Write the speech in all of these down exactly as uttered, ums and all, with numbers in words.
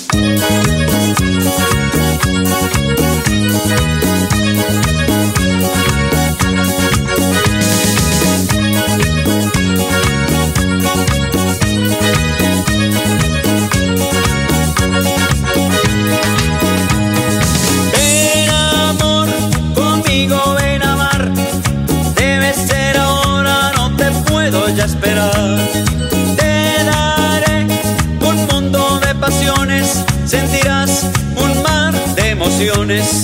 Esperar, te daré un mundo de pasiones, sentirás un mar de emociones.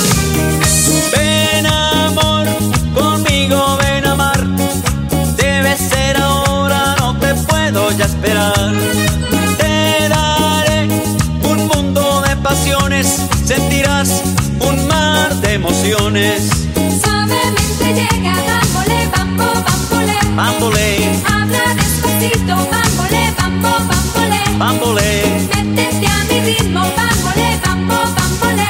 Ven amor, conmigo ven a amar, debe ser ahora, no te puedo ya esperar. Te daré un mundo de pasiones, sentirás un mar de emociones. Suavemente llega, bámbole, bambo, bámbole. Bámbole, habla despacito, bámbole, bambo, bámbole. bámbole, métete a mi ritmo, bámbole, bambo, bámbole.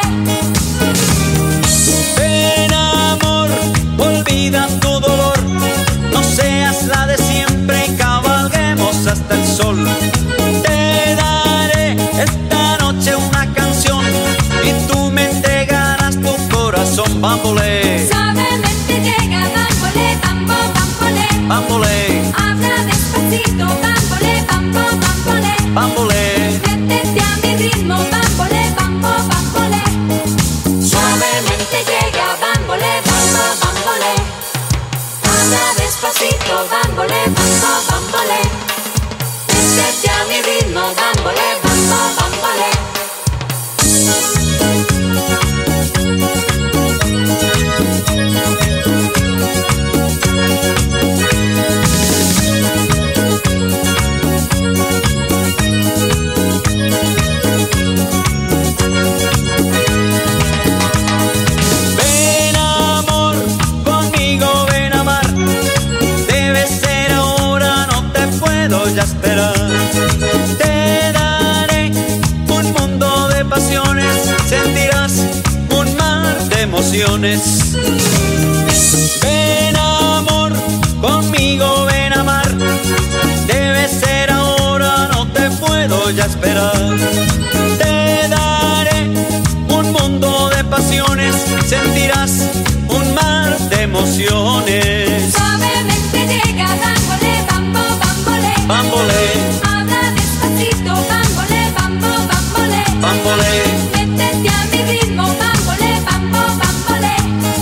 ven amor, olvida tu dolor, no seas la de siempre y cabalguemos hasta el sol. Te daré esta noche una canción y tú me entregarás tu corazón, bámbole. Suavemente llega, bámbole, bambo, bámbole. Bámbole, habla despacito, bámbole, bambo, bámbole. bámbole, métete a mi ritmo, bámbole, bambo, bámbole. Suavemente llega, bámbole, bambo, bámbole. habla despacito, bámbole, bambo, bámbole. métete a mi ritmo, bámbole, bambo, bámbole. ya esperar. Te daré un mundo de pasiones, sentirás un mar de emociones. Ven amor, conmigo ven a amar, debe ser ahora, no te puedo ya esperar. Te daré un mundo de pasiones, sentirás un mar de emociones. Suavemente llega, bámbole, bambo, bámbole. Bámbole, habla despacito, bámbole, bambo, bámbole. bámbole, métete a mi ritmo, bámbole, bambo, bámbole.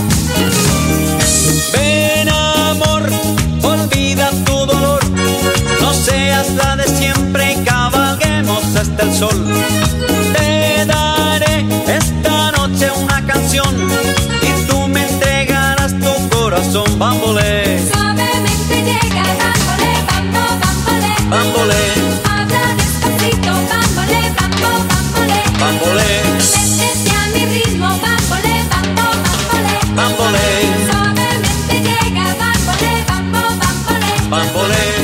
ven amor, olvida tu dolor, no seas la de siempre y cabalguemos hasta el sol. Te daré esta noche una canción y tú me entregarás tu corazón, bámbole. Suavemente llega, bámbole, bambo, bámbole. Bámbole, habla despacito, bámbole, bambo, bámbole. bámbole, métete a mi ritmo, bámbole, bambo, bámbole. bámbole, Suavemente llega, bámbole, bambo, bámbole. bámbole.